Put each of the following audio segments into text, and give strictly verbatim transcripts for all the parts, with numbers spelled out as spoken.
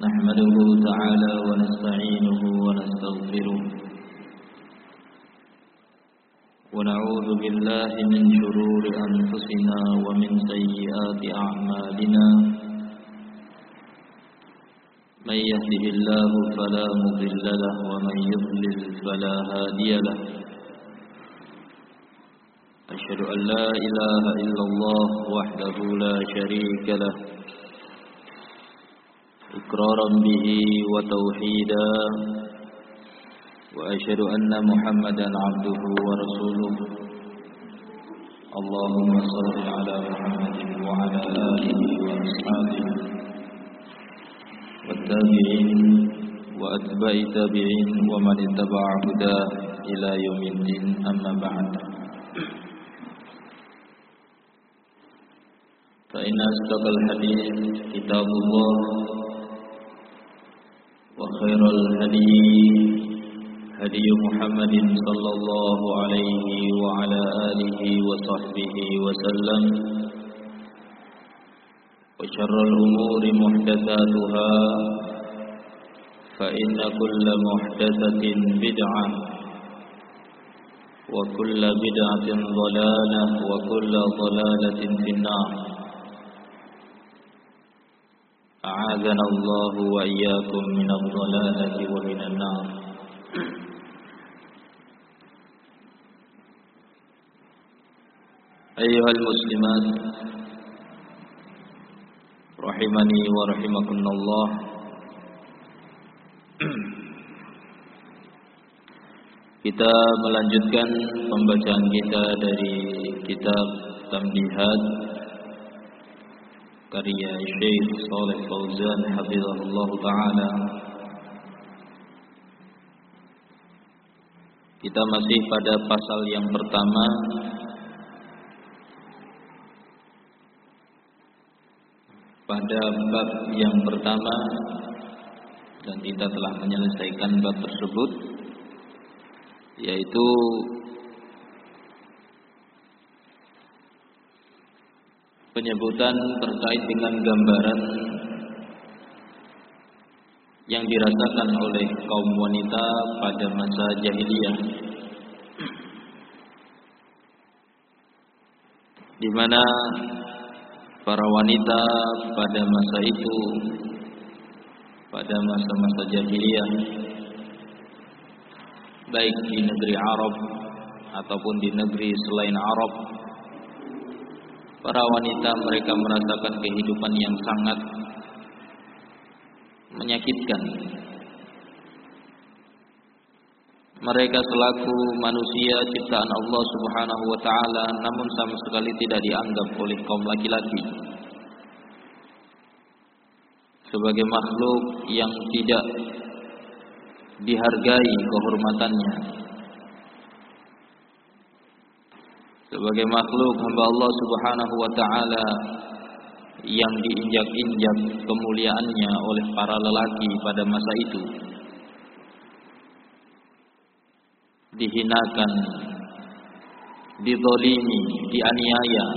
نحمده تعالى ونستعينه ونستغفره ونعوذ بالله من شرور أنفسنا ومن سيئات أعمالنا من يهده الله فلا مضل له ومن يضلل فلا هادي له أشهد أن لا إله إلا الله وحده لا شريك له إقرارا به وتوحيدا وأشهد أن محمدا عبده ورسوله اللهم صل على محمد وعلى آله وأصحابه والتابعين وأتباع التابعين ومن اتبع هداه إلى يوم الدين أما بعد فإن أصدق الحديث كتاب الله وخير الهدي هدي محمد صلى الله عليه وعلى آله وصحبه وسلم وشر الأمور محدثاتها فإن كل محدثة بدعة وكل بدعة ضلالة وكل ضلالة في النار أعاذنا الله وإياكم من الضلالة ومن النار. أيها المسلمات rahimani wa rahimakumullah. Kita melanjutkan pembacaan kita dari kitab Tambihat karya Syekh Shalih Fauzan hafizahullah taala. Kita masih pada pasal yang pertama, pada bab yang pertama, dan kita telah menyelesaikan bab tersebut, yaitu penyebutan terkait dengan gambaran yang dirasakan oleh kaum wanita pada masa jahiliyah, di mana para wanita pada masa itu, pada masa-masa jahiliyah, baik di negeri Arab ataupun di negeri selain Arab, para wanita mereka merasakan kehidupan yang sangat menyakitkan. Mereka selaku manusia ciptaan Allah Subhanahu wa taala, namun sama sekali tidak dianggap oleh kaum laki-laki sebagai makhluk yang tidak dihargai kehormatannya, sebagai makhluk hamba Allah Subhanahu wa taala yang diinjak-injak kemuliaannya oleh para lelaki pada masa itu, dihinakan, dizalimi, dianiaya,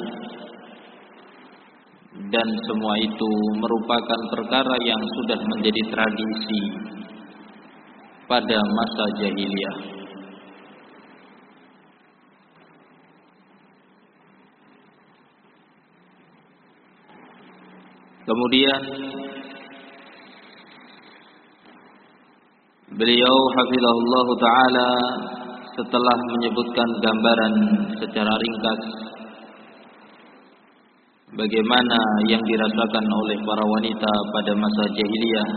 dan semua itu merupakan perkara yang sudah menjadi tradisi pada masa jahiliyah. Kemudian beliau hafizahullah taala setelah menyebutkan gambaran secara ringkas bagaimana yang dirasakan oleh para wanita pada masa jahiliyah,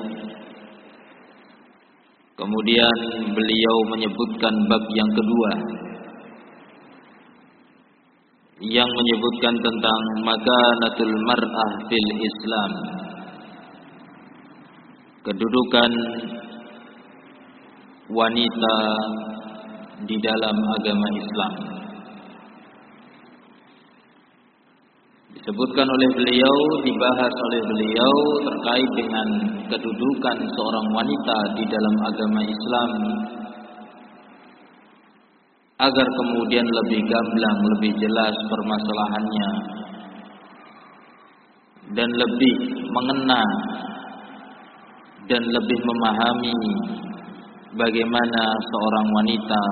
kemudian beliau menyebutkan bab yang kedua yang menyebutkan tentang makanatul mar'ah fil Islam, kedudukan wanita di dalam agama Islam. Disebutkan oleh beliau, dibahas oleh beliau terkait dengan kedudukan seorang wanita di dalam agama Islam, agar kemudian lebih gamblang, lebih jelas permasalahannya, dan lebih mengena dan lebih memahami bagaimana seorang wanita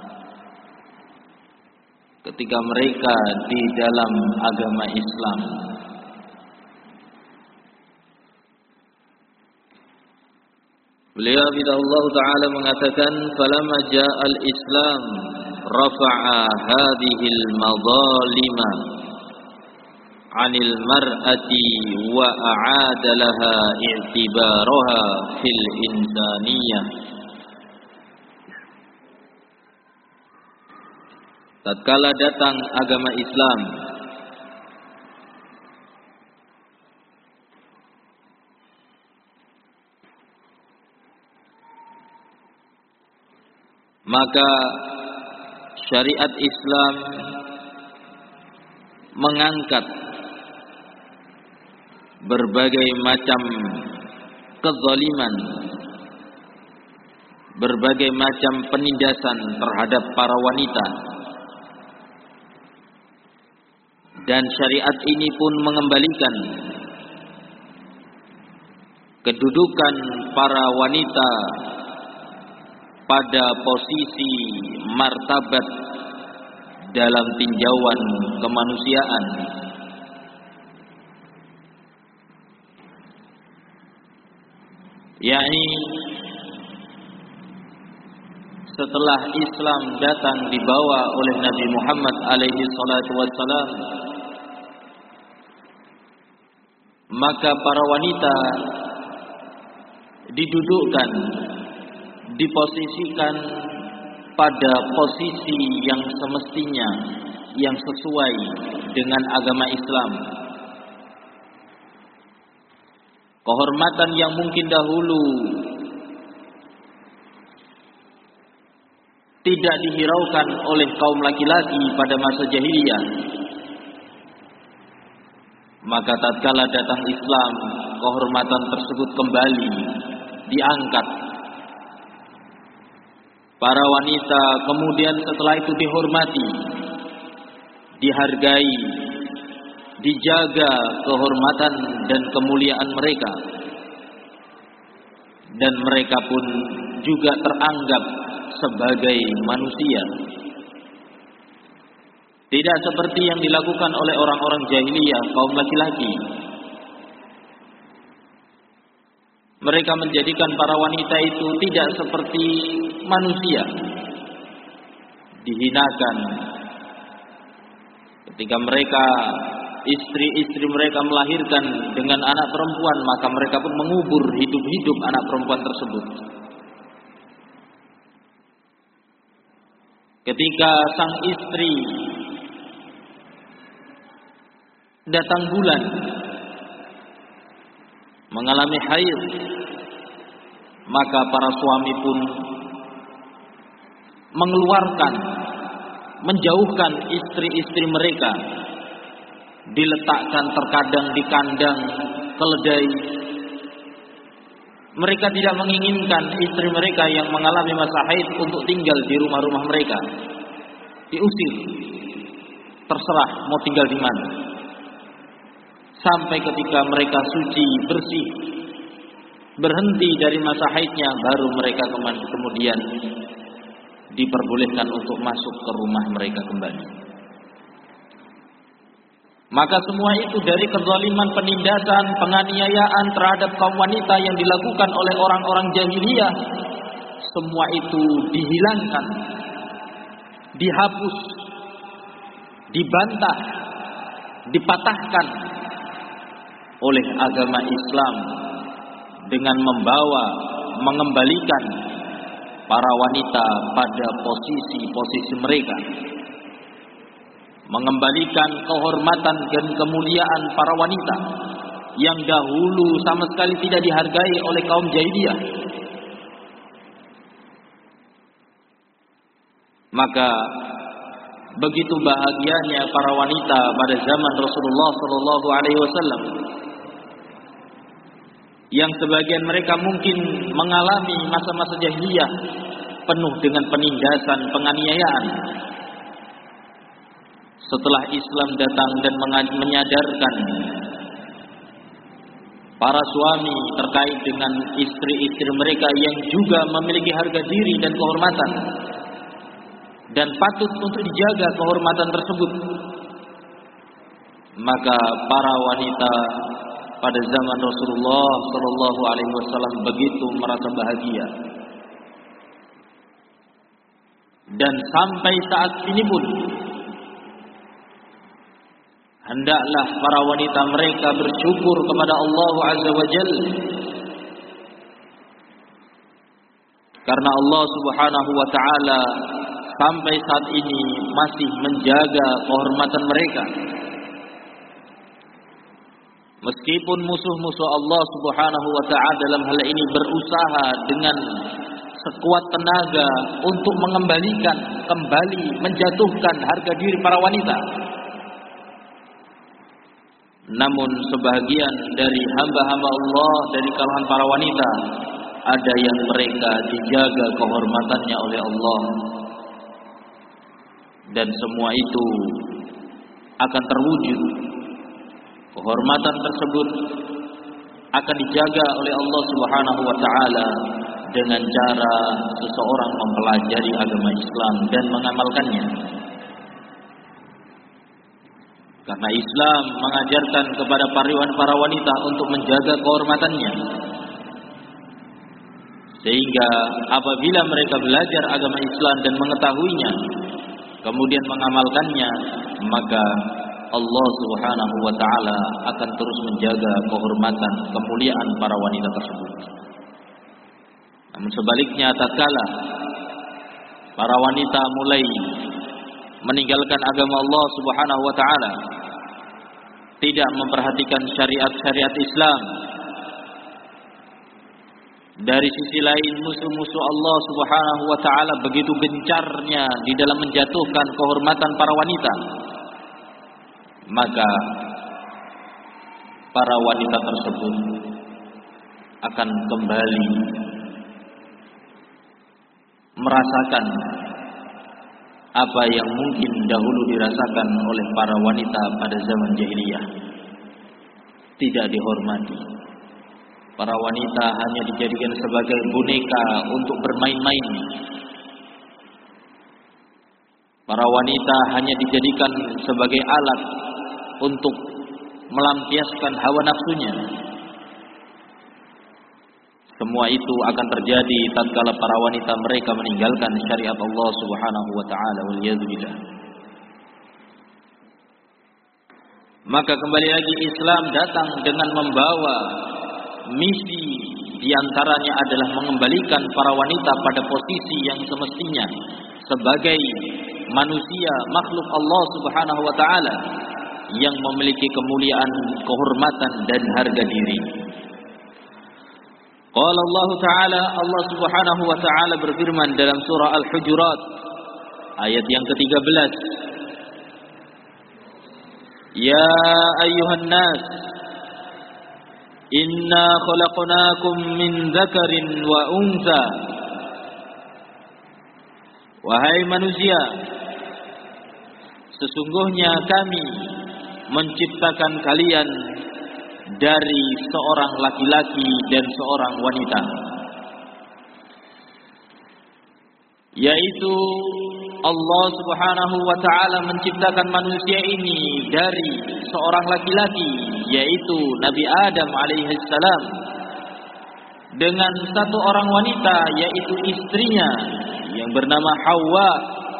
ketika mereka di dalam agama Islam. Beliau Allah Ta'ala mengatakan, falamma ja'al Islam rafa'a hadhil madhalima 'anil mar'ati wa a'ada laha i'tibaraha fil insaniyah. Tatkala datang agama Islam, maka syariat Islam mengangkat berbagai macam kezaliman, berbagai macam penindasan terhadap para wanita. Dan syariat ini pun mengembalikan kedudukan para wanita pada posisi martabat dalam tinjauan kemanusiaan. Yakni setelah Islam datang dibawa oleh Nabi Muhammad alaihi salatu wassalam, maka para wanita didudukkan, diposisikan pada posisi yang semestinya, yang sesuai dengan agama Islam. Kehormatan yang mungkin dahulu tidak dihiraukan oleh kaum laki-laki pada masa jahiliyah, maka tatkala datang Islam, kehormatan tersebut kembali diangkat. Para wanita kemudian setelah itu dihormati, dihargai, dijaga kehormatan dan kemuliaan mereka, dan mereka pun juga teranggap sebagai manusia. Tidak seperti yang dilakukan oleh orang-orang jahiliyah, kaum laki-laki. Mereka menjadikan para wanita itu tidak seperti manusia, dihinakan. Ketika mereka, istri-istri mereka melahirkan dengan anak perempuan, maka mereka pun mengubur hidup-hidup anak perempuan tersebut. Ketika sang istri datang bulan, mengalami haid, maka para suami pun mengeluarkan, menjauhkan istri-istri mereka, diletakkan terkadang di kandang keledai. Mereka tidak menginginkan istri mereka yang mengalami masa haid untuk tinggal di rumah-rumah mereka. Diusir, terserah mau tinggal di mana. Sampai ketika mereka suci, bersih, berhenti dari masa haidnya, baru mereka kemudian diperbolehkan untuk masuk ke rumah mereka kembali. Maka semua itu dari kezaliman, penindasan, penganiayaan terhadap kaum wanita yang dilakukan oleh orang-orang jahiliyah, semua itu dihilangkan, dihapus, dibantah, dipatahkan oleh agama Islam dengan membawa, mengembalikan para wanita pada posisi-posisi mereka, mengembalikan kehormatan dan kemuliaan para wanita yang dahulu sama sekali tidak dihargai oleh kaum jahiliyah. Maka begitu bahagianya para wanita pada zaman Rasulullah sallallahu alaihi wasallam, yang sebagian mereka mungkin mengalami masa-masa jahiliyah penuh dengan penindasan, penganiayaan. Setelah Islam datang dan menyadarkan para suami terkait dengan istri-istri mereka yang juga memiliki harga diri dan kehormatan, dan patut untuk dijaga kehormatan tersebut. Maka para wanita pada zaman Rasulullah Shallallahu Alaihi Wasallam begitu merasa bahagia, dan sampai saat ini pun hendaklah para wanita mereka bersyukur kepada Allah Azza wa Jalla, karena Allah Subhanahu wa taala sampai saat ini masih menjaga kehormatan mereka. Meskipun musuh-musuh Allah Subhanahu wa taala dalam hal ini berusaha dengan sekuat tenaga untuk mengembalikan kembali menjatuhkan harga diri para wanita, namun sebahagian dari hamba-hamba Allah dari kalangan para wanita ada yang mereka dijaga kehormatannya oleh Allah, dan semua itu akan terwujud. Kehormatan tersebut akan dijaga oleh Allah Subhanahu wa taala dengan cara seseorang mempelajari agama Islam dan mengamalkannya. Karena Islam mengajarkan kepada para wanita untuk menjaga kehormatannya, sehingga apabila mereka belajar agama Islam dan mengetahuinya, kemudian mengamalkannya, maka Allah Subhanahu wa taala akan terus menjaga kehormatan, kemuliaan para wanita tersebut. Namun sebaliknya, tatkala para wanita mulai meninggalkan agama Allah Subhanahu wa taala, tidak memperhatikan syariat-syariat Islam, dari sisi lain musuh-musuh Allah Subhanahu wa taala begitu gencarnya di dalam menjatuhkan kehormatan para wanita, maka para wanita tersebut akan kembali merasakan apa yang mungkin dahulu dirasakan oleh para wanita pada zaman jahiliyah. Tidak dihormati. Para wanita hanya dijadikan sebagai boneka untuk bermain-main. Para wanita hanya dijadikan sebagai alat untuk melampiaskan hawa nafsunya. Semua itu akan terjadi tatkala para wanita mereka meninggalkan syariat Allah Subhanahu wa taala, waliyadzubillah. Maka kembali lagi Islam datang dengan membawa misi, diantaranya adalah mengembalikan para wanita pada posisi yang semestinya sebagai manusia, makhluk Allah Subhanahu wa taala yang memiliki kemuliaan, kehormatan dan harga diri. Qala Allah Ta'ala, Allah Subhanahu wa taala berfirman dalam surah Al-Hujurat ayat yang ketiga belas, Ya ayyuhan nas, inna khalaqnakum min dzakarin wa untha. Wahai manusia, sesungguhnya kami menciptakan kalian dari seorang laki-laki dan seorang wanita, yaitu Allah Subhanahu wa taala menciptakan manusia ini dari seorang laki-laki, yaitu Nabi Adam alaihi salam, dengan satu orang wanita, yaitu istrinya yang bernama Hawa.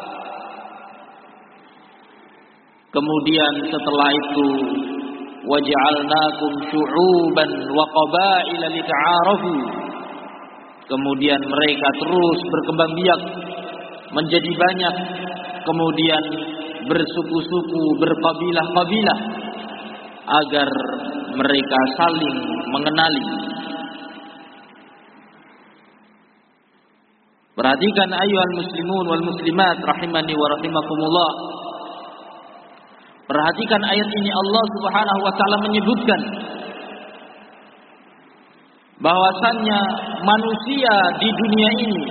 Kemudian setelah itu waja'alnakum syu'uban wa qabaila lita'arafu. Kemudian mereka terus berkembang biak menjadi banyak, kemudian bersuku-suku, berkabilah-kabilah, agar mereka saling mengenali. Perhatikan ayyuhal muslimun wal muslimat rahimani wa rahimakumullah. Perhatikan ayat ini, Allah Subhanahu wa taala menyebutkan bahwasannya manusia di dunia ini,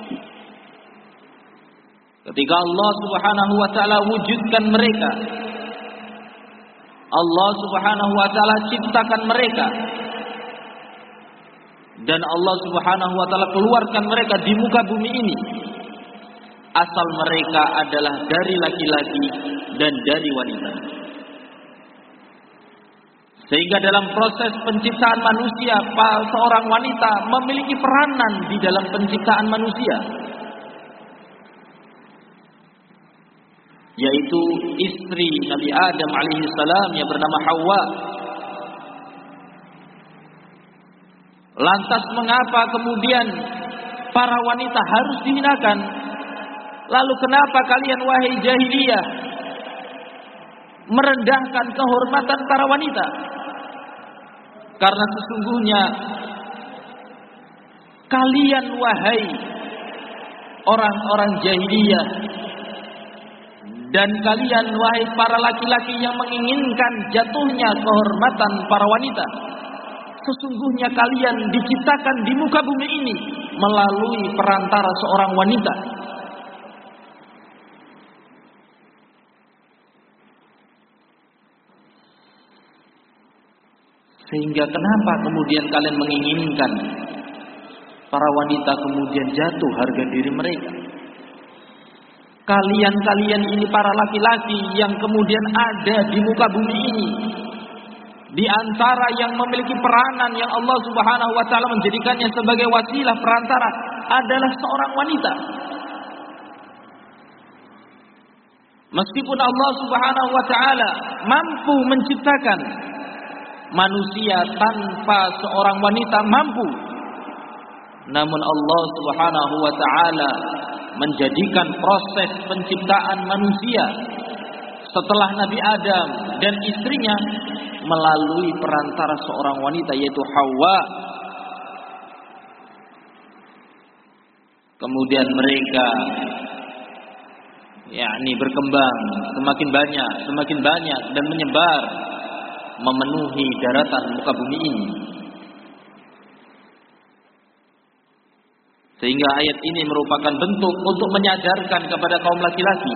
ketika Allah Subhanahu wa taala wujudkan mereka, Allah Subhanahu wa taala ciptakan mereka, dan Allah Subhanahu wa taala keluarkan mereka di muka bumi ini, asal mereka adalah dari laki-laki dan dari wanita. Sehingga dalam proses penciptaan manusia, seorang wanita memiliki peranan di dalam penciptaan manusia, yaitu istri Nabi Adam alaihissalam yang bernama Hawa. Lantas mengapa kemudian para wanita harus dihinakan? Lalu kenapa kalian wahai jahiliyah merendahkan kehormatan para wanita? Karena sesungguhnya kalian wahai orang-orang jahiliyah dan kalian wahai para laki-laki yang menginginkan jatuhnya kehormatan para wanita, sesungguhnya kalian diciptakan di muka bumi ini melalui perantara seorang wanita. Sehingga kenapa kemudian kalian menginginkan para wanita kemudian jatuh harga diri mereka? Kalian-kalian ini para laki-laki yang kemudian ada di muka bumi ini, di antara yang memiliki peranan yang Allah Subhanahu wa taala menjadikannya sebagai wasilah perantara adalah seorang wanita. Meskipun Allah Subhanahu wa taala mampu menciptakan manusia tanpa seorang wanita mampu, namun Allah Subhanahu wa taala menjadikan proses penciptaan manusia setelah Nabi Adam dan istrinya melalui perantara seorang wanita yaitu Hawa. Kemudian mereka yakni berkembang semakin banyak, semakin banyak dan menyebar memenuhi daratan muka bumi ini. Sehingga ayat ini merupakan bentuk untuk menyadarkan kepada kaum laki-laki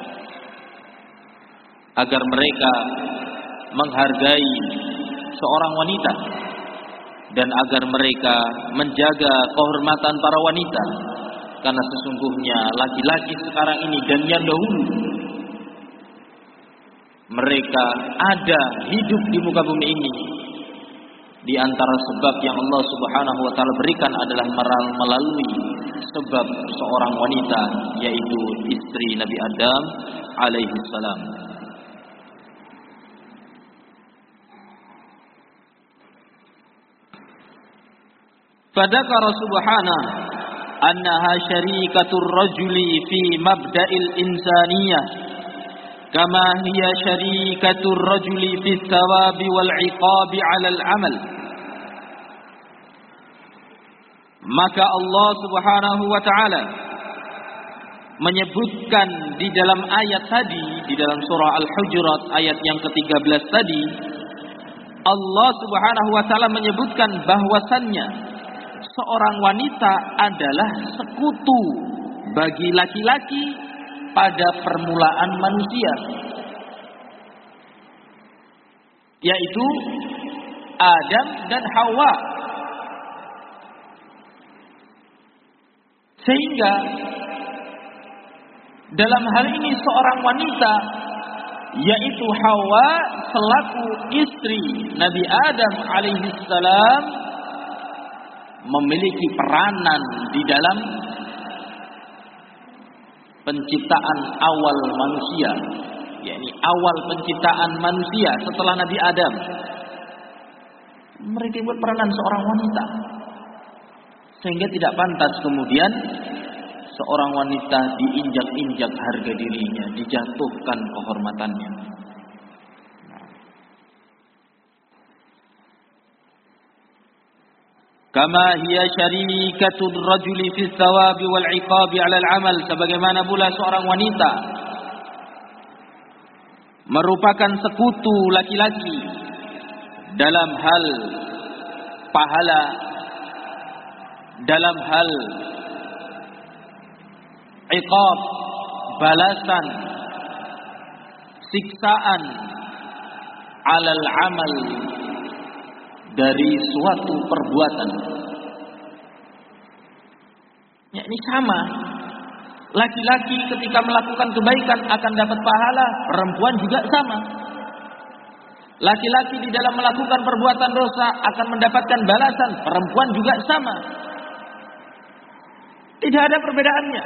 agar mereka menghargai seorang wanita dan agar mereka menjaga kehormatan para wanita, karena sesungguhnya laki-laki sekarang ini dan yang dahulu mereka ada hidup di muka bumi ini. Di antara sebab yang Allah Subhanahu wa taala berikan adalah melalui sebab seorang wanita, yaitu istri Nabi Adam alaihi salam. Fadzakara subhanahu annaha syarikatur rajuli fi mabda'il insaniyah kama hiya syarikatur rajuli fi thawabi wal 'iqabi 'alal 'amal. Maka Allah Subhanahu wa taala menyebutkan di dalam ayat tadi, di dalam surah Al-Hujurat ayat yang ketiga belas tadi, Allah Subhanahu wa taala menyebutkan bahwasannya seorang wanita adalah sekutu bagi laki-laki pada permulaan manusia, yaitu Adam dan Hawa. Sehingga dalam hal ini seorang wanita, yaitu Hawa selaku istri Nabi Adam alaihissalam, memiliki peranan di dalam penciptaan awal manusia, yakni awal penciptaan manusia setelah Nabi Adam. Mereka berperanan seorang wanita, sehingga tidak pantas kemudian seorang wanita diinjak-injak harga dirinya, dijatuhkan kehormatannya. Kama hiya syarikatur rajuli fi thawabi wal 'iqabi 'alal 'amal, sebagaimana pula seorang wanita merupakan sekutu laki-laki dalam hal pahala, dalam hal iqab, balasan, siksaan, 'alal 'amal, dari suatu perbuatan. Ini sama. Laki-laki ketika melakukan kebaikan akan dapat pahala, perempuan juga sama. Laki-laki di dalam melakukan perbuatan dosa akan mendapatkan balasan, perempuan juga sama. Tidak ada perbedaannya.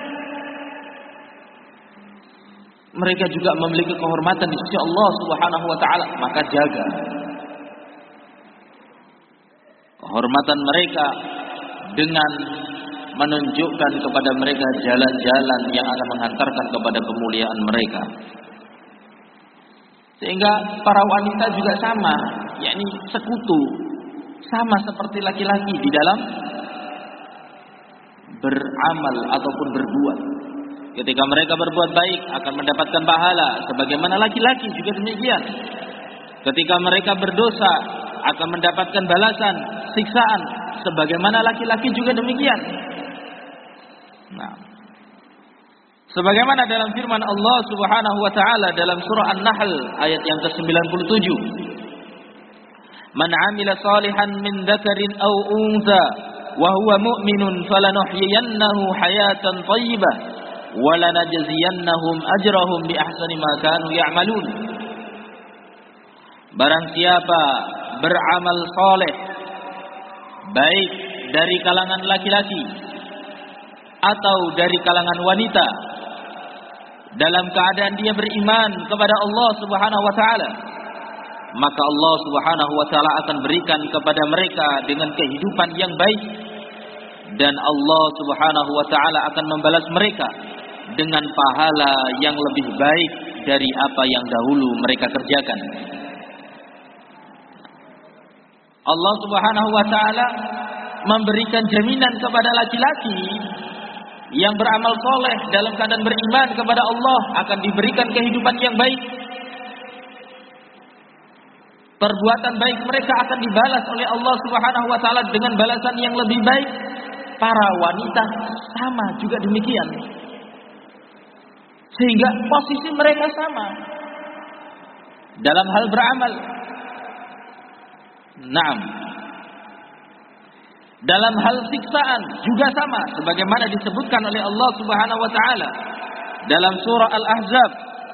Mereka juga memiliki kehormatan di sisi Allah Subhanahu wa taala, maka jaga kehormatan mereka dengan menunjukkan kepada mereka jalan-jalan yang akan menghantarkan kepada kemuliaan mereka. Sehingga para wanita juga sama, yakni sekutu, sama seperti laki-laki di dalam beramal ataupun berbuat. Ketika mereka berbuat baik akan mendapatkan pahala, sebagaimana laki-laki juga demikian. Ketika mereka berdosa akan mendapatkan balasan, siksaan, sebagaimana laki-laki juga demikian. Nah, sebagaimana dalam firman Allah Subhanahu wa taala dalam surah An-Nahl ayat yang ke sembilan puluh tujuh. Man 'amila salihan min dzakarin aw untha wa huwa mu'minun falanuhyiyannahu hayatan thayyibah wa lanajziyannahum ajrahum bi ahsani ma kanu ya'malun. Barang siapa beramal saleh baik dari kalangan laki-laki atau dari kalangan wanita dalam keadaan dia beriman kepada Allah Subhanahu wa taala, maka Allah Subhanahu wa taala akan berikan kepada mereka dengan kehidupan yang baik, dan Allah Subhanahu wa taala akan membalas mereka dengan pahala yang lebih baik dari apa yang dahulu mereka kerjakan. Allah Subhanahu wa taala memberikan jaminan kepada laki-laki yang beramal soleh dalam keadaan beriman kepada Allah akan diberikan kehidupan yang baik. Perbuatan baik mereka akan dibalas oleh Allah Subhanahu wa taala dengan balasan yang lebih baik. Para wanita sama juga demikian. Sehingga posisi mereka sama dalam hal beramal. Naam. Dalam hal siksaan juga sama sebagaimana disebutkan oleh Allah Subhanahu wa taala dalam surah Al-Ahzab.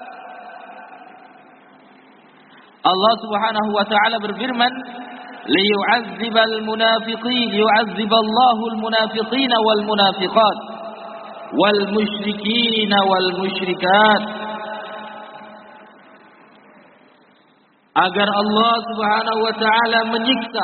Allah Subhanahu wa taala berfirman, liyu'azzibal munafiqin yu'azziballahu al-munafiqina wal munafiqat wal musyrikina wal musyrikat, agar Allah Subhanahu wa taala menyiksa,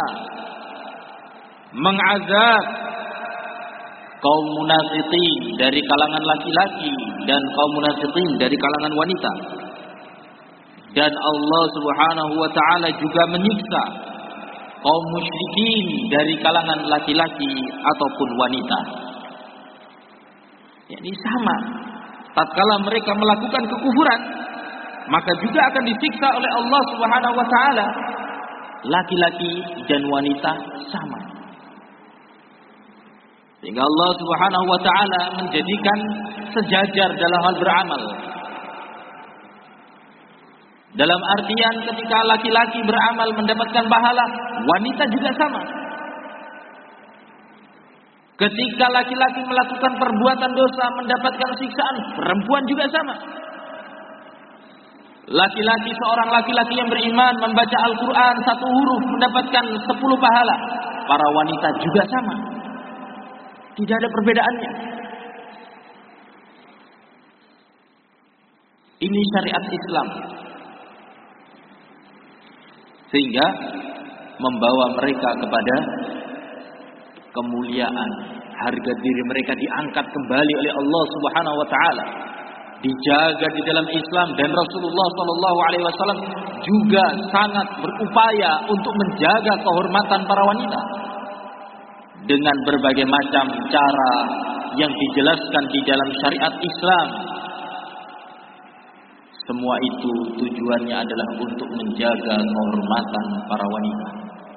mengazab kaum munafiqin dari kalangan laki-laki dan kaum munafiqin dari kalangan wanita. Dan Allah Subhanahu wa taala juga menyiksa kaum musyrikin dari kalangan laki-laki ataupun wanita. Ya, ini sama. Tatkala mereka melakukan kekufuran, maka juga akan disiksa oleh Allah Subhanahu wa taala. Laki-laki dan wanita sama. Sehingga Allah Subhanahu wa taala menjadikan sejajar dalam hal beramal. Dalam artian ketika laki-laki beramal mendapatkan pahala, wanita juga sama. Ketika laki-laki melakukan perbuatan dosa mendapatkan siksaan, perempuan juga sama. Laki-laki, seorang laki-laki yang beriman membaca Al-Quran satu huruf mendapatkan sepuluh pahala. Para wanita juga sama. Tidak ada perbedaannya. Ini syariat Islam. Sehingga membawa mereka kepada kemuliaan. Harga diri mereka diangkat kembali oleh Allah Subhanahu wa taala. Dijaga di dalam Islam, dan Rasulullah sallallahu alaihi wasallam juga sangat berupaya untuk menjaga kehormatan para wanita dengan berbagai macam cara yang dijelaskan di dalam syariat Islam. Semua itu tujuannya adalah untuk menjaga kehormatan para wanita.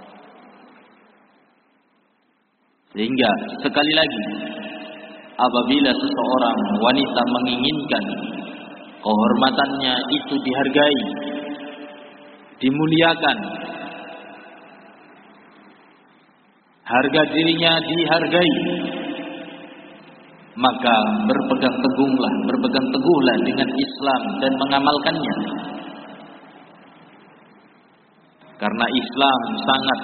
Sehingga sekali lagi, apabila seseorang wanita menginginkan kehormatannya itu dihargai, dimuliakan, harga dirinya dihargai, maka berpegang teguhlah, berpegang teguhlah dengan Islam dan mengamalkannya. Karena Islam sangat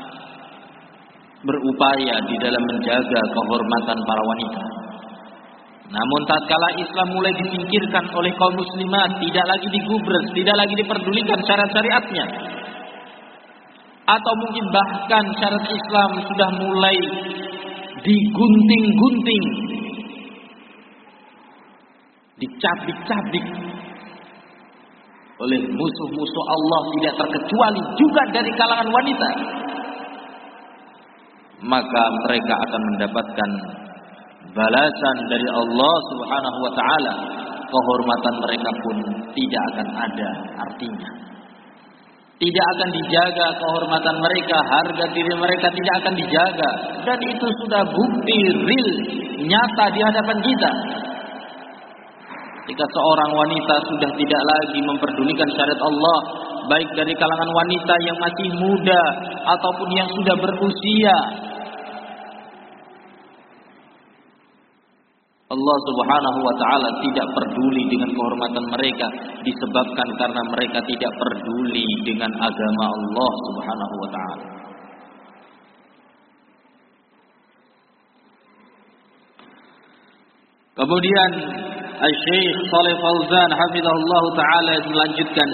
berupaya di dalam menjaga kehormatan para wanita. Namun tatkala Islam mulai disingkirkan oleh kaum muslimat, tidak lagi digubres, tidak lagi diperdulikan syarat syariatnya, atau mungkin bahkan syarat Islam sudah mulai digunting-gunting, dicabik-cabik oleh musuh-musuh Allah, tidak terkecuali juga dari kalangan wanita, maka mereka akan mendapatkan balasan dari Allah Subhanahu wa taala. Kehormatan mereka pun tidak akan ada artinya. Tidak akan dijaga kehormatan mereka, harga diri mereka tidak akan dijaga, dan itu sudah bukti real, nyata di hadapan kita. Jika seorang wanita sudah tidak lagi memperdulikan syariat Allah, baik dari kalangan wanita yang masih muda ataupun yang sudah berusia, Allah Subhanahu wa taala tidak peduli dengan kehormatan mereka disebabkan karena mereka tidak peduli dengan agama Allah Subhanahu wa taala. Kemudian Syekh Shalih Fauzan hafizahullah taala melanjutkan,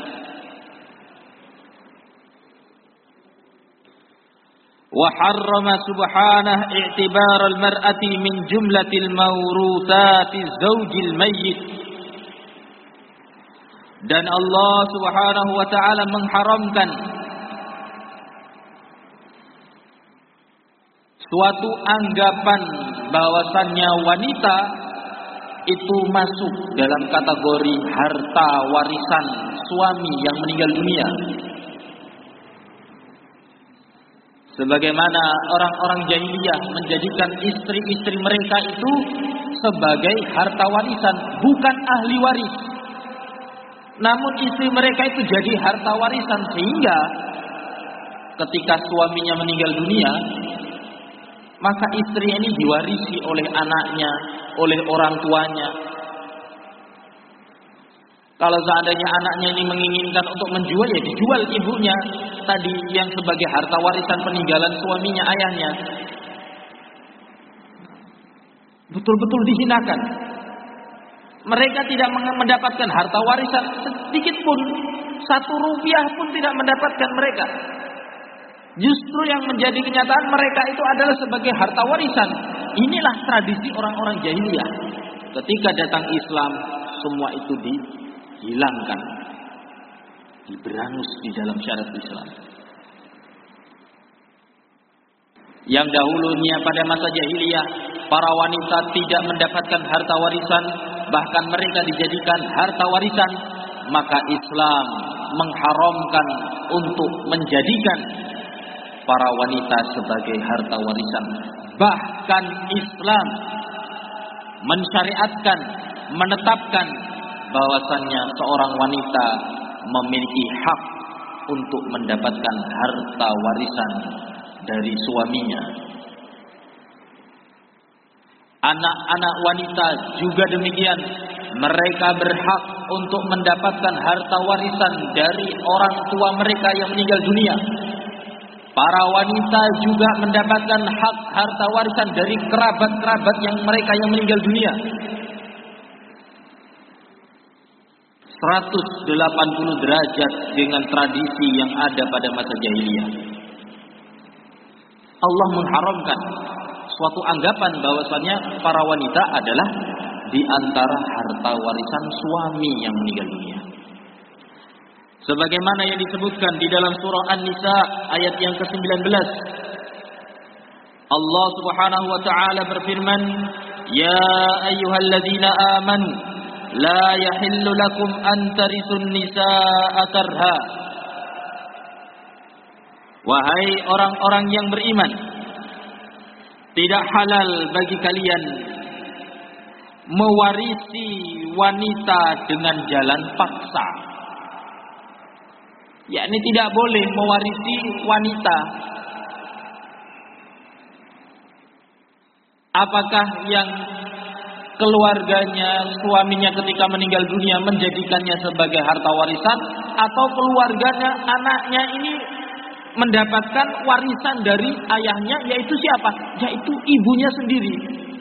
wa harrama subhanahu i'tibar al-mar'ati min jumlatil mawruthati zawjil mayyit. Dan Allah Subhanahu wa taala mengharamkan suatu anggapan bahwasannya wanita itu masuk dalam kategori harta warisan suami yang meninggal dunia. Sebagaimana orang-orang jahiliyah menjadikan istri-istri mereka itu sebagai harta warisan, bukan ahli waris. Namun istri mereka itu jadi harta warisan, sehingga ketika suaminya meninggal dunia, maka istri ini diwarisi oleh anaknya, oleh orang tuanya. Kalau seandainya anaknya ini menginginkan untuk menjual, ya dijual ibunya tadi yang sebagai harta warisan peninggalan suaminya, ayahnya. Betul-betul dihinakan. Mereka tidak mendapatkan harta warisan sedikit pun, satu rupiah pun tidak mendapatkan mereka. Justru yang menjadi kenyataan mereka itu adalah sebagai harta warisan. Inilah tradisi orang-orang jahiliyah. Ketika datang Islam, semua itu dihilangkan, diberangus di dalam syariat Islam. Yang dahulunya pada masa jahiliyah, para wanita tidak mendapatkan harta warisan, bahkan mereka dijadikan harta warisan, maka Islam mengharamkan untuk menjadikan para wanita sebagai harta warisan. Bahkan Islam mensyariatkan, menetapkan bahwasannya seorang wanita memiliki hak untuk mendapatkan harta warisan dari suaminya. Anak-anak wanita juga demikian. Mereka berhak untuk mendapatkan harta warisan dari orang tua mereka yang meninggal dunia. Para wanita juga mendapatkan hak harta warisan dari kerabat-kerabat yang mereka yang meninggal dunia. seratus delapan puluh derajat dengan tradisi yang ada pada masa jahiliyah. Allah mengharamkan suatu anggapan bahwasanya para wanita adalah di antara harta warisan suami yang meninggal dunia. Sebagaimana yang disebutkan di dalam surah An-Nisa ayat yang ke sembilan belas. Allah Subhanahu wa taala berfirman, "Ya ayyuhalladzina amanu la yahillu lakum an tarisun nisaa karha." Wahai orang-orang yang beriman, tidak halal bagi kalian mewarisi wanita dengan jalan paksa. Yakni tidak boleh mewarisi wanita. Apakah yang keluarganya, suaminya ketika meninggal dunia menjadikannya sebagai harta warisan, atau keluarganya, anaknya ini mendapatkan warisan dari ayahnya, yaitu siapa? Yaitu ibunya sendiri.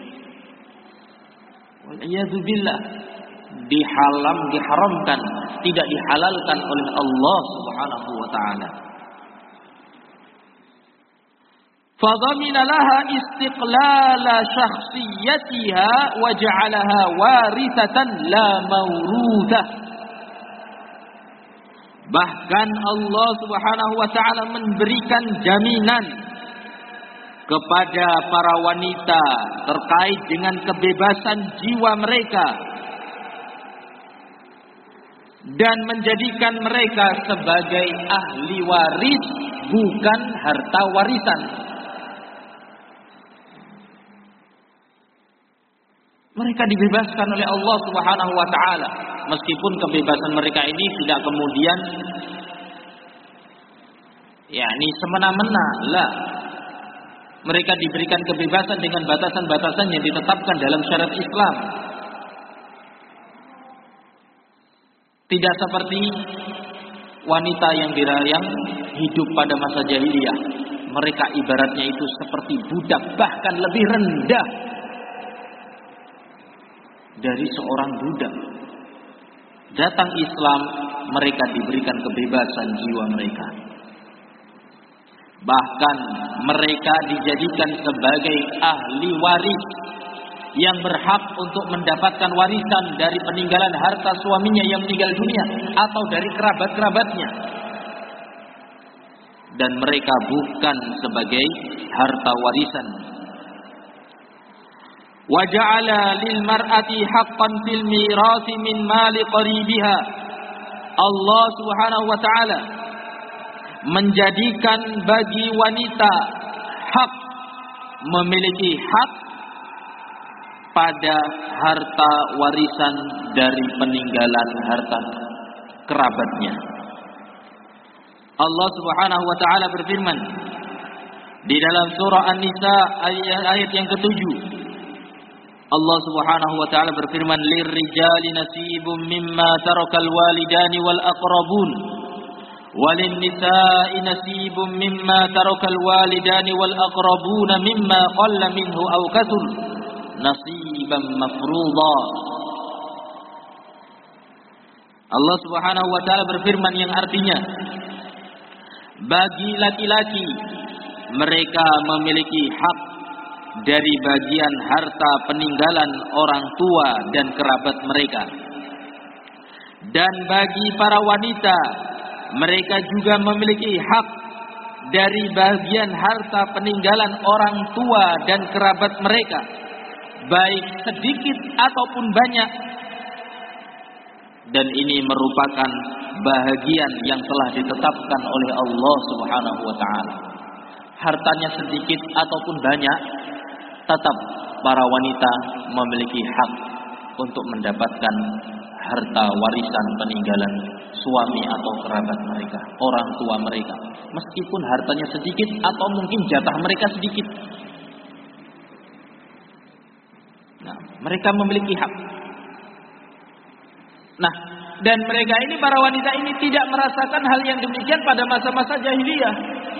Waliyadzubillah, dihalam, diharamkan, tidak dihalalkan oleh Allah Subhanahu wa taala. فَضَمِنَ لَهَا إِسْتِقْلَالَ شَخْصِيَّتِهَا وَجَعَلَهَا وَارِثَةً لَا مَوْرُوثَةً. Bahkan Allah Subhanahu wa taala memberikan jaminan kepada para wanita terkait dengan kebebasan jiwa mereka dan menjadikan mereka sebagai ahli waris, bukan harta warisan. Mereka dibebaskan oleh Allah Subhanahu wa taala, meskipun kebebasan mereka ini tidak kemudian yakni semena-mena, lah. Mereka diberikan kebebasan dengan batasan-batasan yang ditetapkan dalam syariat Islam. Tidak seperti wanita yang dirayang hidup pada masa jahiliyah. Mereka ibaratnya itu seperti budak, bahkan lebih rendah dari seorang budak. Datang Islam, mereka diberikan kebebasan jiwa mereka. Bahkan mereka dijadikan sebagai ahli waris yang berhak untuk mendapatkan warisan dari peninggalan harta suaminya yang meninggal dunia atau dari kerabat-kerabatnya. Dan mereka bukan sebagai harta warisan. Wa ja'ala lil mar'ati haqqan fil mirasi min mali qaribiha. Allah Subhanahu wa taala menjadikan bagi wanita hak, memiliki hak pada harta warisan dari peninggalan harta kerabatnya. Allah Subhanahu wa taala berfirman di dalam surah An-Nisa ayat, ayat yang ketujuh. Allah Subhanahu wa taala berfirman, "Lirrijali nasibum mimma tarakal walidani wal aqrabun, walin nisa'i nasibum mimma tarakal walidani wal aqrabuna mimma qalla minhu aw kathur nasiban mafruḍa." Allah Subhanahu wa taala berfirman yang artinya, bagi laki-laki mereka memiliki hak dari bagian harta peninggalan orang tua dan kerabat mereka. Dan bagi para wanita, mereka juga memiliki hak dari bagian harta peninggalan orang tua dan kerabat mereka, baik sedikit ataupun banyak. Dan ini merupakan bahagian yang telah ditetapkan oleh Allah Subhanahu wa taala. Hartanya sedikit ataupun banyak, tetap para wanita memiliki hak untuk mendapatkan harta warisan peninggalan suami atau kerabat mereka, orang tua mereka, meskipun hartanya sedikit atau mungkin jatah mereka sedikit. Nah, mereka memiliki hak. Nah, dan mereka ini, para wanita ini tidak merasakan hal yang demikian pada masa-masa jahiliyah.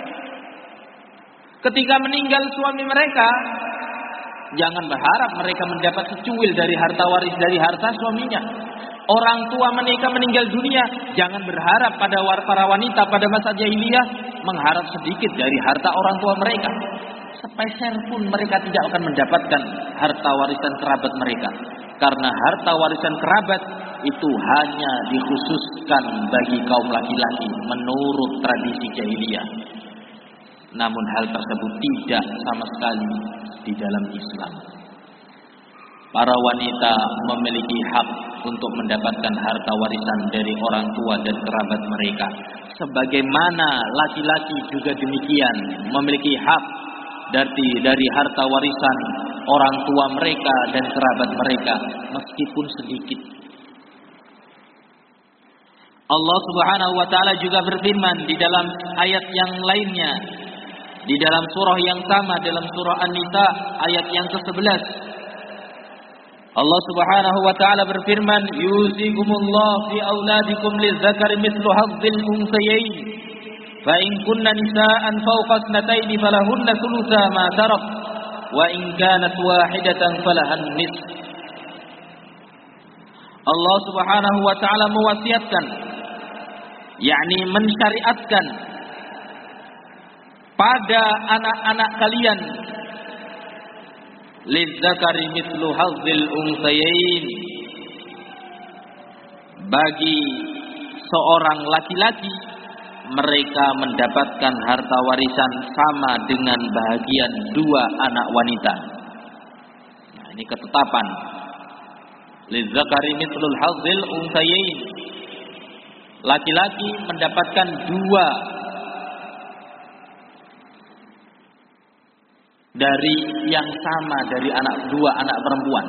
Ketika meninggal suami mereka, jangan berharap mereka mendapat secuil dari harta waris dari harta suaminya. Orang tua mereka meninggal dunia, jangan berharap pada para wanita pada masa jahiliyah mengharap sedikit dari harta orang tua mereka. Sepeser pun mereka tidak akan mendapatkan harta warisan kerabat mereka. Karena harta warisan kerabat itu hanya dikhususkan bagi kaum laki-laki menurut tradisi jahiliyah. Namun hal tersebut tidak sama sekali di dalam Islam. Para wanita memiliki hak untuk mendapatkan harta warisan dari orang tua dan kerabat mereka. Sebagaimana laki-laki juga demikian memiliki hak dari, dari harta warisan orang tua mereka dan kerabat mereka, meskipun sedikit. Allah Subhanahu wa taala juga berfirman di dalam ayat yang lainnya, di dalam surah yang sama, dalam surah An-Nisa ayat yang kesebelas. Allah Subhanahu wa taala berfirman, "Yusikumullah fi auladikum lizzakari mithlu hadzil unthayayn. Fa in kunna nisaan fawqa ithnatayn falahunna thulutsa ma tarak, wa in kanat wahidatan falahan nisf." Allah Subhanahu wa taala mewasiatkan, yakni mensyariatkan pada anak-anak kalian, lizzakari mithlu hadzil unthayayn, bagi seorang laki-laki mereka mendapatkan harta warisan sama dengan bahagian dua anak wanita. Nah, ini ketetapan. Lizzakari mithlu hadzil unthayayn, laki-laki mendapatkan dua dari yang sama dari anak dua anak perempuan.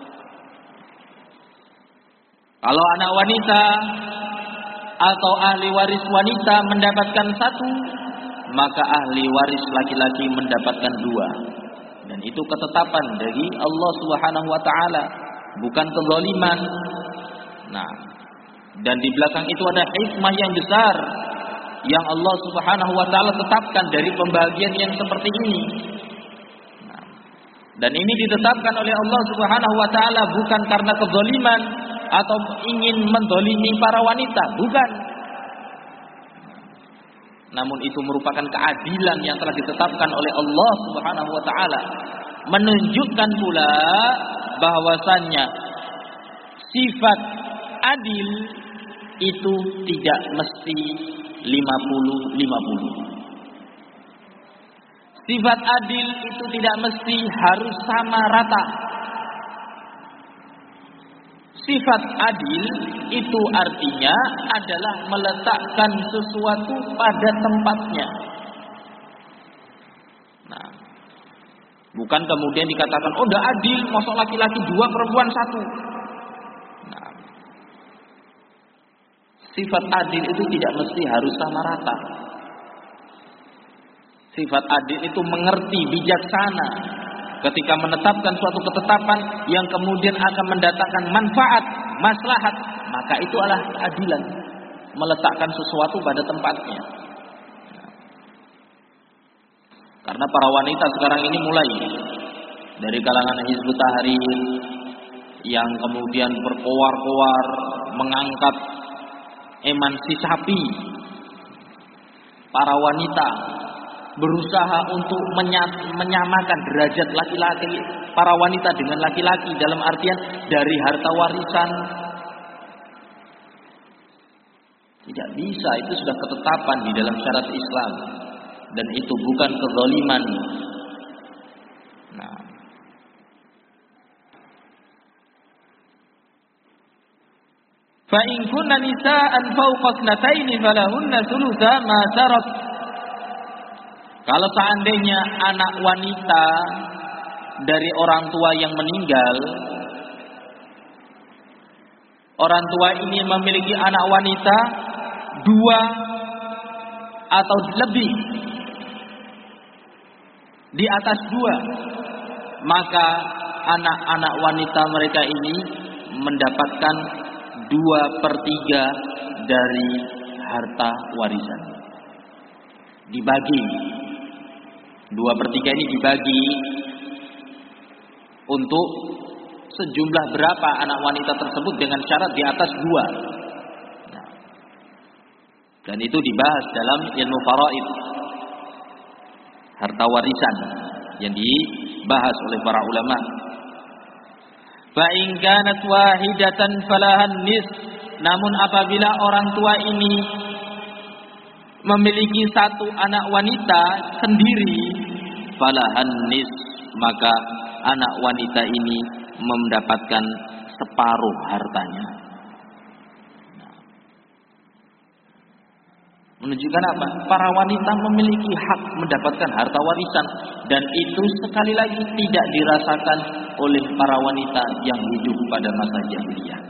Kalau anak wanita atau ahli waris wanita mendapatkan satu, maka ahli waris laki-laki mendapatkan dua. Dan itu ketetapan dari Allah Subhanahu wa taala, bukan kezaliman. Nah, dan di belakang itu ada hikmah yang besar yang Allah Subhanahu wa taala tetapkan dari pembagian yang seperti ini. Dan ini ditetapkan oleh Allah Subhanahu wa taala bukan karena kezaliman atau ingin mendolimi para wanita, bukan. Namun itu merupakan keadilan yang telah ditetapkan oleh Allah Subhanahu wa taala, menunjukkan pula bahwasannya sifat adil itu tidak mesti lima puluh lima puluh. Sifat adil itu tidak mesti harus sama rata. Sifat adil itu artinya adalah meletakkan sesuatu pada tempatnya. Nah, bukan kemudian dikatakan, oh udah adil, masuk laki-laki dua, perempuan satu. Nah, sifat adil itu tidak mesti harus sama rata. Sifat adil itu mengerti, bijaksana ketika menetapkan suatu ketetapan yang kemudian akan mendatangkan manfaat, maslahat, maka itu adalah keadilan, meletakkan sesuatu pada tempatnya. Karena para wanita sekarang ini mulai dari kalangan Hizbut Tahrir yang kemudian berkoar-koar mengangkat emansipasi para wanita, berusaha untuk menyamakan derajat laki-laki, para wanita dengan laki-laki dalam artian dari harta warisan. Tidak bisa, itu sudah ketetapan di dalam syariat Islam dan itu bukan kezaliman. Nah, fa in kunna nisaan fawqa ithnatayn falahunna thulutsa ma tarak. Kalau seandainya anak wanita dari orang tua yang meninggal, orang tua ini memiliki anak wanita dua atau lebih, di atas dua, maka anak-anak wanita mereka ini mendapatkan dua per tiga dari harta warisan. Dibagi. Dua per tiga ini dibagi untuk sejumlah berapa anak wanita tersebut dengan syarat di atas dua. Nah, dan itu dibahas dalam ilmu faraid, harta warisan, yang dibahas oleh para ulama. Fa in kanat wahidatan falahan nis. Namun apabila orang tua ini memiliki satu anak wanita sendiri, falahan nis, maka anak wanita ini mendapatkan separuh hartanya. Menunjukkan apa? Para wanita memiliki hak mendapatkan harta warisan, dan itu sekali lagi tidak dirasakan oleh para wanita yang hidup pada masa jahiliyah.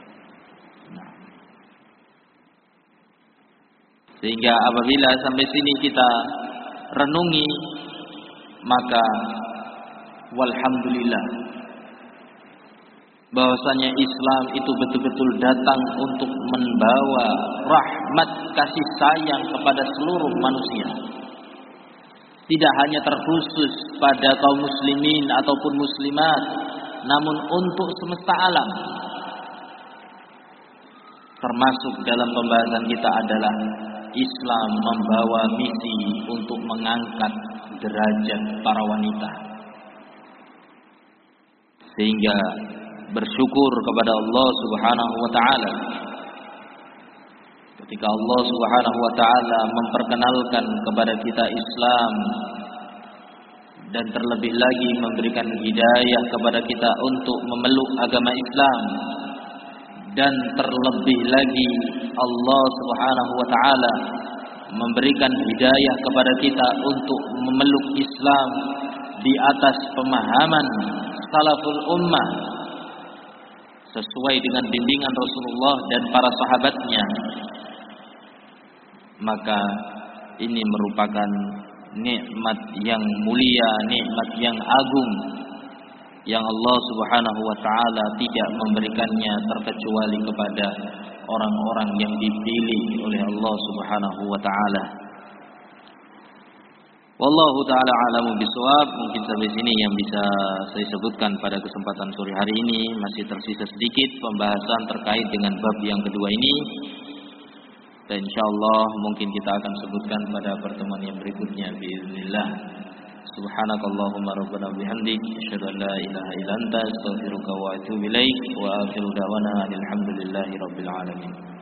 Sehingga apabila sampai sini kita renungi, maka walhamdulillah bahwasanya Islam itu betul-betul datang untuk membawa rahmat kasih sayang kepada seluruh manusia. Tidak hanya terkhusus pada kaum muslimin ataupun muslimat, namun untuk semesta alam. Termasuk dalam pembahasan kita adalah Islam membawa misi untuk mengangkat derajat para wanita. Sehingga bersyukur kepada Allah Subhanahu wa taala ketika Allah Subhanahu wa taala memperkenalkan kepada kita Islam dan terlebih lagi memberikan hidayah kepada kita untuk memeluk agama Islam, dan terlebih lagi Allah Subhanahu wa taala memberikan hidayah kepada kita untuk memeluk Islam di atas pemahaman salaful ummah sesuai dengan bimbingan Rasulullah dan para sahabatnya, maka ini merupakan nikmat yang mulia, nikmat yang agung yang Allah Subhanahu wa taala tidak memberikannya terkecuali kepada orang-orang yang dipilih oleh Allah Subhanahu wa taala. Wallahu taala alamu bisawab. Mungkin sampai sini yang bisa saya sebutkan pada kesempatan sore hari ini. Masih tersisa sedikit pembahasan terkait dengan bab yang kedua ini, dan insyaallah mungkin kita akan sebutkan pada pertemuan yang berikutnya biiznillah. Subhanakallahumma rabbana bihamdik asyhadu an la ilaha illa anta astaghfiruka wa atubu ilaik wa akhiru da'wana alhamdulillahi rabbil alamin.